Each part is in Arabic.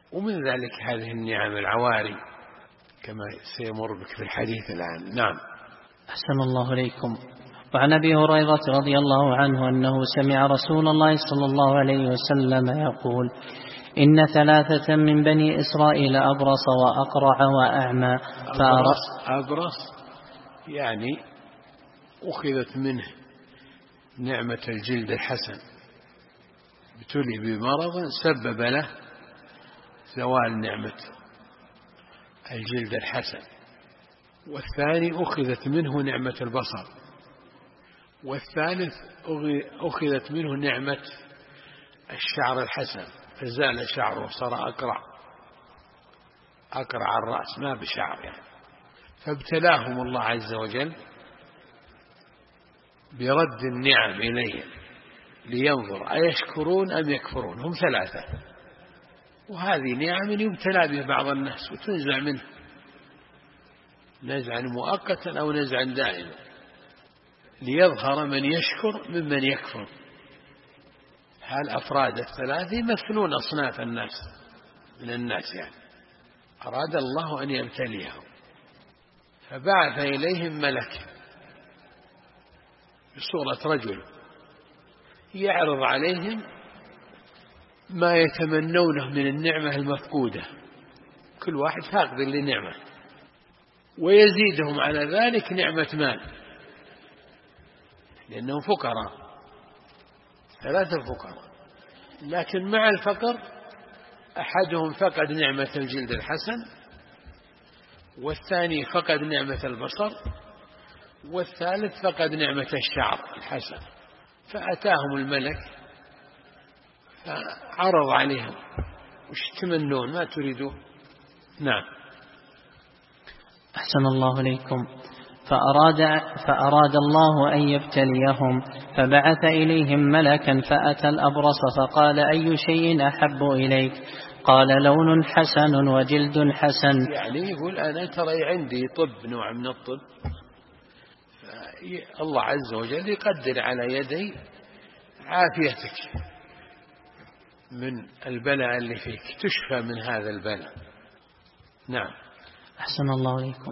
ومن ذلك هذه النعم العواري كما سيمر بك في الحديث الآن. نعم. أحسن الله إليكم. وعن أبي هريرة رضي الله عنه أنه سمع رسول الله صلى الله عليه وسلم يقول: إن 3 من بني إسرائيل أبرص وأقرع وأعمى. أبرص يعني أخذت منه نعمة الجلد الحسن، ابتلي بمرض سبب له زوال نعمة الجلد الحسن. والثاني أخذت منه نعمة البصر. والثالث أخذت منه نعمة الشعر الحسن، فزال شعره وصار أقرع الرأس ما بشعر يعني. فابتلاهم الله عز وجل برد النعم إليهم لينظر أيشكرون أم يكفرون. هم 3، وهذه نعم يبتلى بها بعض الناس وتنزع منه نزعا مؤقتا أو نزعا دائما ليظهر من يشكر ممن يكفر. هالأفراد 3 يمثلون أصناف الناس من الناس يعني. أراد الله أن يبتليهم فبعث إليهم ملك بصورة رجل يعرض عليهم ما يتمنونه من النعمة المفقودة، كل واحد فاقد لنعمة، ويزيدهم على ذلك نعمة مال لأنهم فقراء، 3 فقراء. لكن مع الفقر أحدهم فقد نعمة الجلد الحسن، والثاني فقد نعمة البصر، والثالث فقد نعمة الشعر الحسن. فأتاهم الملك فعرض عليهم وش تمنون ما تريدون. نعم. أحسن الله إليكم. فأراد الله أن يبتليهم فبعث إليهم ملكا فأتى الأبرص فقال: أي شيء أحب إليك؟ قال: لون حسن وجلد حسن. يعني يقول أنا ترى عندي طب، نوع من الطب، الله عز وجل يقدر على يدي عافيتك من البلاء اللي فيك، تشفى من هذا البلاء. نعم. أحسن الله إليكم.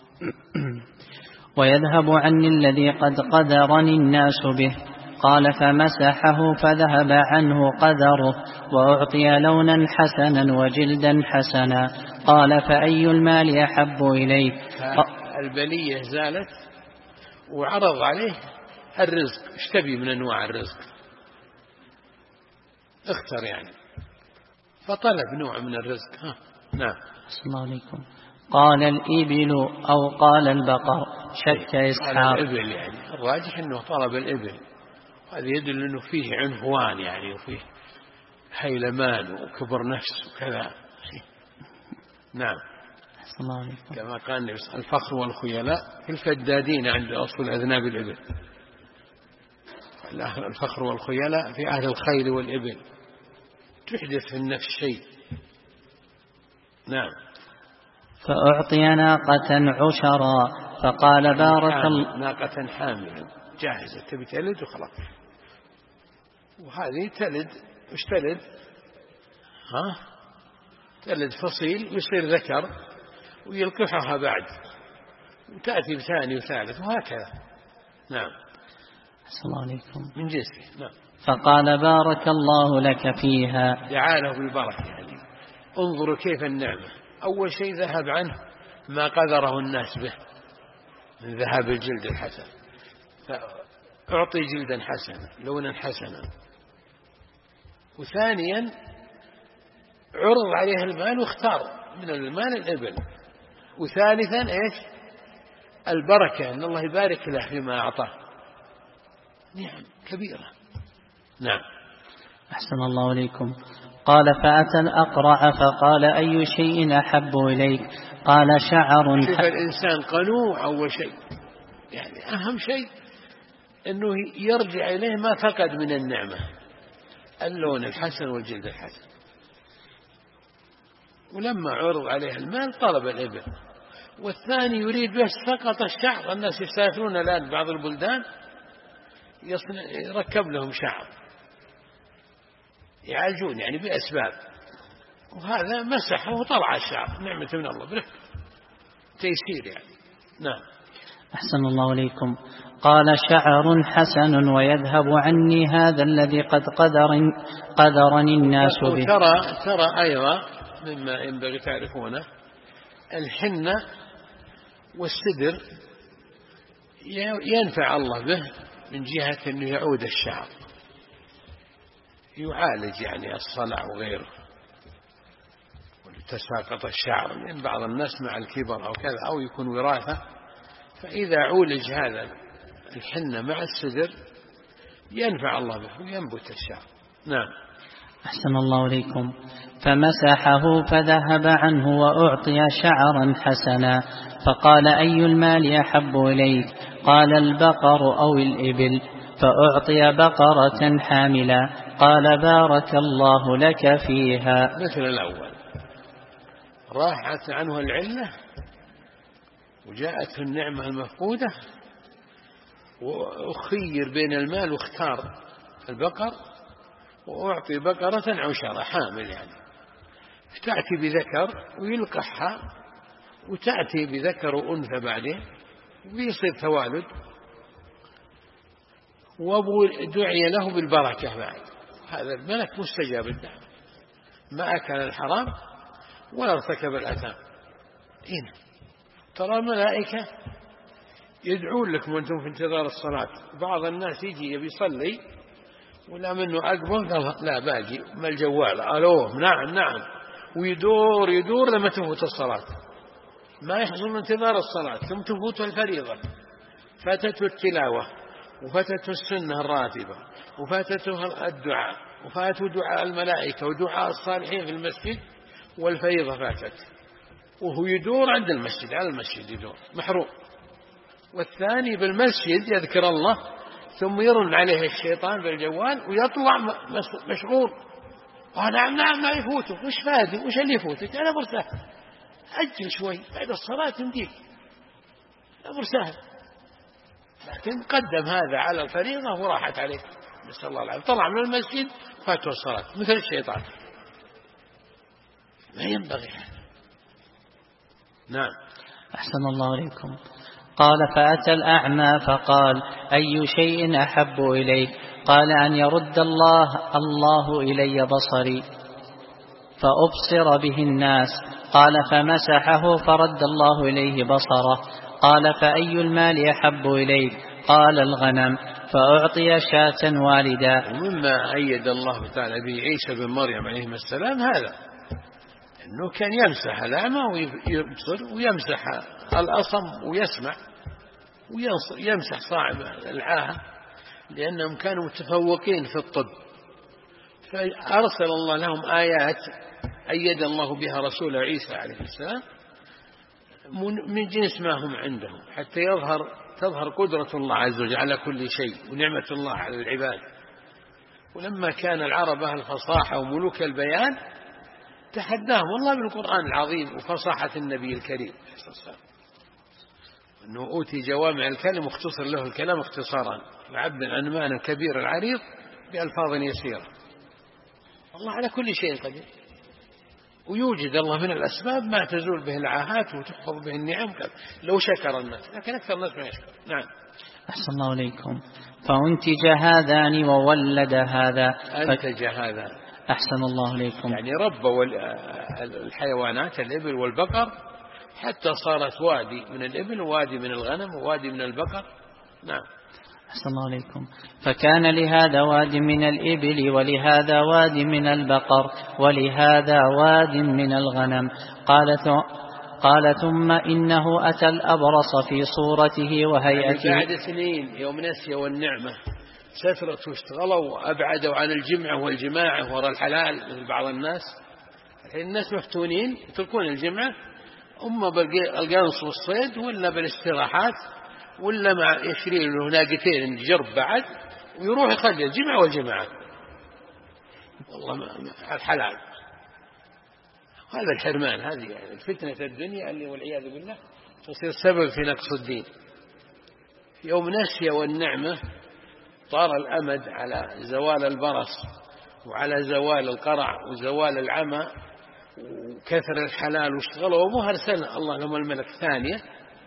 ويذهب عني الذي قد قدرني الناس به. قال: فمسحه فذهب عنه قدره وأعطي لونا حسنا وجلدا حسنا. قال: فأي المال أحب إليك؟ البلية زالت وعرض عليه الرزق، ايش تبي من أنواع الرزق؟ اختر يعني، فطلب نوع من الرزق. نعم. السلام عليكم. قال: الإبل أو قال البقر، شك إسحاق. الإبل يعني الراجح أنه طلب الإبل، هذا يدل أنه فيه عنفوان يعني، وفيه حيلمان وكبر نفس وكذا. نعم. السلام عليكم. كما قال الفخر والخيلاء في الفدادين عند أصل أذناب الإبل. الفخر والخيلاء في أهل الخيل والإبل، تحدث في النفس شيء. نعم. فأعطي ناقة عشرا فقال: بارك الله. ناقة حاملا جاهزة تبي تلد وخلاص، وهذه تلد وش تلد؟ تلد فصيل ويصير ذكر ويلقحها بعد وتأتي بثاني وثالث وهكذا. نعم. السلام عليكم. من جنسه. نعم. فقال: بارك الله لك فيها. دعاله بالبركة يعني. انظروا كيف النعمة. أول شيء ذهب عنه ما قدره الناس به من ذهاب الجلد الحسن، فأعطي جلدا حسنا لونا حسنا. وثانيا عرض عليه المال واختار من المال الإبل. وثالثا إيش؟ البركة، أن الله يبارك له فيما أعطاه. نعم كبيرة. نعم. أحسن الله إليكم. قال: فأتى الأقرع فقال: أي شيء أحب إليك؟ قال: شعر. شوف الإنسان قنوع أول شيء، يعني أهم شيء أنه يرجع إليه ما فقد من النعمة، اللون الحسن والجلد الحسن. ولما عرض عليه المال طلب الإبل. والثاني يريد بس فقط الشعر. الناس يسافرون الآن بعض البلدان يركب لهم شعر، يعالجون يعني بأسباب، وهذا مسحه وطلع الشعر، نعمة من الله برفق تيسير يعني. نعم. أحسن الله إليكم. قال شعر حسن ويذهب عني هذا الذي قد قدرني الناس به. ترى أيضا مما ينبغي تعرفونه الحنة والسدر ينفع الله به من جهة أنه يعود الشعر، يعالج يعني الصلع وغيره، تساقط الشعر من بعض الناس مع الكبر أو كذا أو يكون وراثة، فإذا عولج هذا الحنة مع السدر ينفع الله به وينبت الشعر. نعم. أحسن الله إليكم. فمسحه فذهب عنه وأعطي شعرا حسنا، فقال أي المال أحب إليك؟ قال البقر أو الإبل، فأعطي بقرة حاملا. قال بارك الله لك فيها. مثل الأول راحت عنه العلة وجاءته النعمة المفقودة وأخير بين المال واختار البقر، وأعطي بقرة عشرة حامل يعني، فتأتي بذكر ويلقحها وتأتي بذكر وأنثى بعدين ويصير توالد، وأبو دعي له بالبركة بعد. هذا الملك مستجاب الدعوة، ما أكل الحرام ولا ارتكب الأثام. هنا ترى الملائكة يدعون لكم وأنتم في انتظار الصلاة. بعض الناس يجي يبي يصلي ولا منه أقبل قال لا باقي ما الجوال، ألوه نعم ويدور لما تفوت الصلاة، ما يحصل انتظار الصلاة ثم تفوت الفريضة، فاتته التلاوة وفاتته السنة الراتبة وفاتته الدعاء وفاته دعاء الملائكة ودعاء الصالحين في المسجد، والفريضة فاتت وهو يدور عند المسجد على المسجد يدور محروم. والثاني بالمسجد يذكر الله ثم يرن عليه الشيطان بالجوال ويطلع مشغول. نعم ما يفوته، وش فادي وش اللي يفوتك؟ أنا برسهل أجل شوي بعد الصلاة تمديك، أمر سهل. لكن قدم هذا على الفريضة وراحت عليه، نسأل الله العافية، طلع من المسجد فاته الصلاة مثل الشيطان، ما ينبغي هذا. نعم. أحسن الله إليكم. قال فأتى الأعمى فقال أي شيء أحب إليك؟ قال أن يرد الله إلي بصري فأبصر به الناس. قال فمسحه فرد الله إليه بصره. قال فأي المال أحب إليك؟ قال الغنم، فأعطي شاة والدا. ومما أيد الله تعالى به عيسى بن مريم عليه السلام هذا، أنه كان يمسح الأعمى ويبصر ويمسح الأصم ويسمع ويمسح صاحب العاهة، لأنهم كانوا متفوقين في الطب، فأرسل الله لهم آيات أيد الله بها رسول عيسى عليه السلام من جنس ما هم عندهم، حتى تظهر قدرة الله عز وجل على كل شيء ونعمة الله على العباد. ولما كان العرب أهل الفصاحة وملوك البيان تحداهم الله بالقرآن العظيم وفصاحة النبي الكريم أنه أوتي جوامع الكلم واختصر له الكلام اختصارا، العبد العنمان الكبير العريض بألفاظ يسيرة. الله على كل شيء قدير، ويوجد الله من الأسباب ما تزول به العاهات وتحفظ به النعم لو شكر الناس، لكن أكثر الناس ما يشكر. نعم. أحسن الله إليكم. فأنتج هذان وولد هذا. أنتج هذا. أحسن الله إليكم. يعني ربوا الحيوانات الإبل والبقر حتى صارت وادي من الإبل ووادي من الغنم ووادي من البقر. نعم. أحسن الله عليكم. فكان لهذا واد من الإبل ولهذا واد من البقر ولهذا واد من الغنم. قال ثم إنه أتى الأبرص في صورته وهيئته. يعني بعد سنين يوم نسي والنعمة سترت واشتغلوا وأبعدوا عن الجمعة والجماعة وراء الحلال مثل بعض الناس. الحين الناس مفتونين يتركون الجمعة أما بالقنص والصيد ولا بالاستراحات ولا مع يشري له ناقتين جرب بعد ويروح يخلي الجمعة والجماعة والله الحلال. هذا الحرمان، هذه يعني الفتنة الدنيا اللي والعياذ بالله تصير سبب في نقص الدين. يوم نسي والنعمة طار الأمد على زوال البرص وعلى زوال القرع وزوال العمى وكثر الحلال واشتغلوا وأبوه أرسل الله لهم الملك ثانية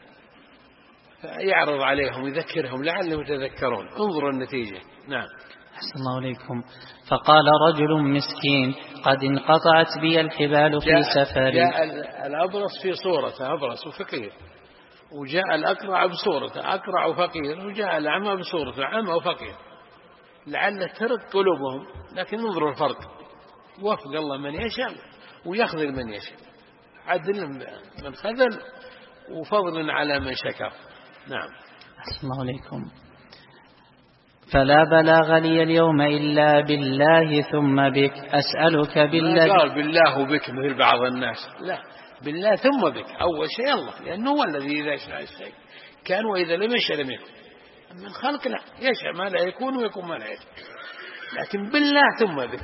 فيعرض عليهم ويذكرهم لعلهم يتذكرون. انظروا النتيجة. نعم. أحسن الله عليكم. فقال رجل مسكين قد انقطعت بي الحبال في سفري. جاء الأبرص في صورته أبرص وفقير، وجاء الأقرع بصورته أقرع وفقير، وجاء الأعمى بصورته أعمى وفقير، لعل ترق قلوبهم. لكن انظروا الفرق، وفق الله من يشاء ويخذل من يشاء، عدل من خذل وفضل على من شكر. نعم. أحسن الله عليكم. فلا بلاغ لي اليوم إلا بالله ثم بك أسألك بالله. قال بالله وبك مثل بعض الناس، لا، بالله ثم بك. أول شيء الله، لأنه هو الذي إذا شاء الشيء كان وإذا لم يشاء لم يكن. أما الخلق لا، يشاء ما لا يكون ويكون ما لا يشاء، لكن بالله ثم بك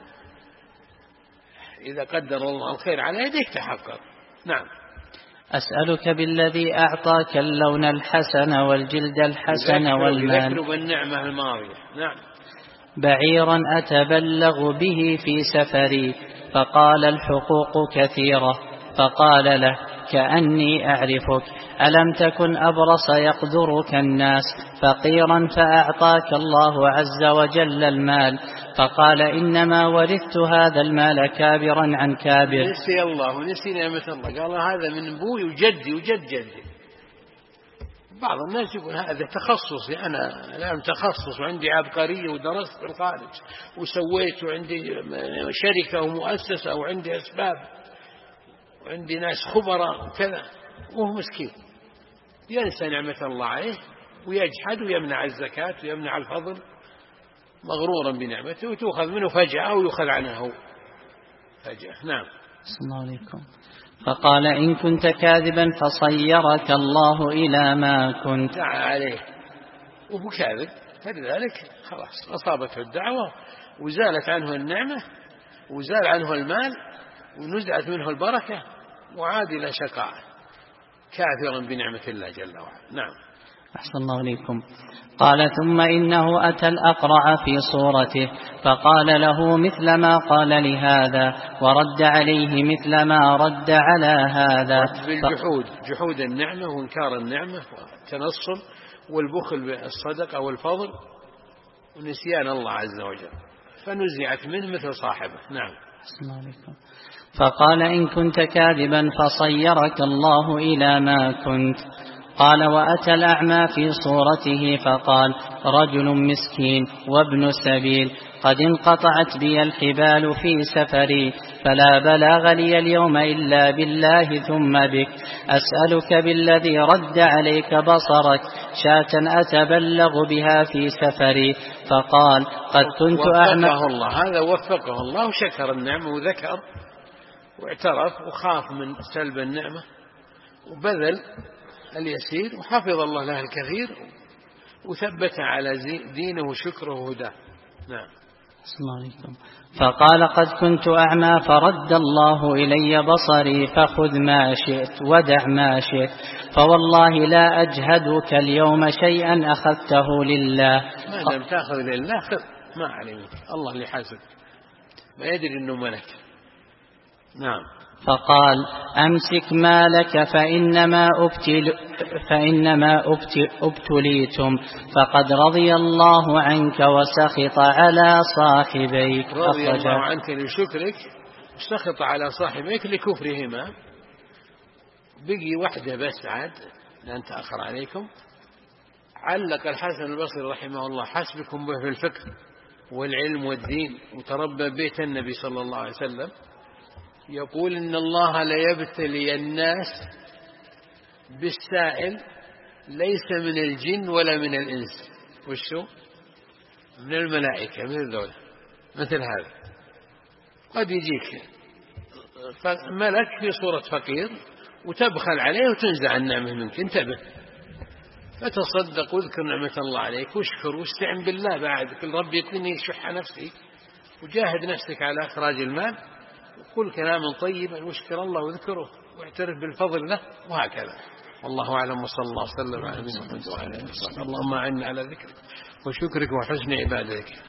إذا قدر الله الخير على يديك تحقق. نعم. أسألك بالذي أعطاك اللون الحسن والجلد الحسن والمال. يذكر بالنعمة الماضية. نعم. بعيرا أتبلغ به في سفري، فقال الحقوق كثيرة. فقال له كأني أعرفك، ألم تكن أبرص يقدرك الناس فقيرا فأعطاك الله عز وجل المال؟ فقال إنما ورثت هذا المال كابرا عن كابر. نسي الله ونسي نعمة الله، قال هذا من أبوي وجدي وجد جدي. بعض الناس يقول هذا تخصصي، أنا الآن تخصص وعندي عبقرية ودرست في الخارج وسويت وعندي شركة ومؤسسة وعندي أسباب وعندي ناس خبراء وكذا، وهو مسكين ينسى نعمة الله عليه ويجحد ويمنع الزكاة ويمنع الفضل مغرورا بنعمته، وتؤخذ منه فجأة ويؤخذ عنه فجأة. نعم. بسم الله عليكم. فقال إن كنت كاذبا فصيرك الله إلى ما كنت. دعا عليه وهو كاذب، فلذلك خلاص أصابته الدعوة وزالت عنه النعمة وزال عنه المال ونزعت منه البركة وعاد إلى شقاء كافرا بنعمة الله جل وعلا. نعم. أحسن الله عليكم. قال ثم إنه أتى الأقرع في صورته فقال له مثل ما قال لهذا ورد عليه مثل ما رد على هذا. بالجحود، جحود النعمة وإنكار النعمة والتنصل والبخل بالصدقة والفضل ونسيان الله عز وجل، فنزعت منه مثل صاحبه. نعم. أحسن الله عليكم. فقال إن كنت كاذبا فصيرك الله إلى ما كنت. قال وأتى الأعمى في صورته فقال رجل مسكين وابن سبيل قد انقطعت بي الحبال في سفري، فلا بلاغ لي اليوم إلا بالله ثم بك أسألك بالذي رد عليك بصرك شاة أتبلغ بها في سفري. فقال قد كنت أعمى. وفقه الله، هذا وفقه الله وشكر النعمة وذكر واعترف وخاف من سلب النعمة وبذل اليسير وحفظ الله له الكثير وثبت على دينه وشكره وهداه. نعم. السلام عليكم. فقال قد كنت أعمى فرد الله إلي بصري فخذ ما شئت ودع ما شئت، فوالله لا أجهدك اليوم شيئا أخذته لله. ما لم تأخذ لله خذ ما علمك، الله اللي حاسب ما يدري أنه ملك. نعم. فقال أمسك مالك فإنما ابتليتم، فقد رضي الله عنك وسخط على صاحبيك. رضي الله عنك لشكرك وسخط على صاحبيك لكفرهما. بقي وحده بس عاد لأن تأخر عليكم. علق الحسن البصري رحمه الله حسبكم به في الفقه والعلم والدين وتربى بيت النبي صلى الله عليه وسلم، يقول إن الله ليبتلي الناس بالسائل ليس من الجن ولا من الإنس. وشو؟ من الملائكة، من الدولة مثل هذا. قد يجيك ملك في صورة فقير وتبخل عليه وتنزع النعمة منك، انتبه، فتصدق واذكر نعمة الله عليك واشكر واستعن بالله بعد. كل رب يكفيني شح نفسي وجاهد نفسك على إخراج المال وقل كلاما طيبا واشكر الله واذكره واعترف بالفضل له، وهكذا. والله أعلم وصلى الله وسلم على نبينا محمد وعلى آله وصحبه. اللهم أعنا على ذكرك وشكرك وحسن عبادتك.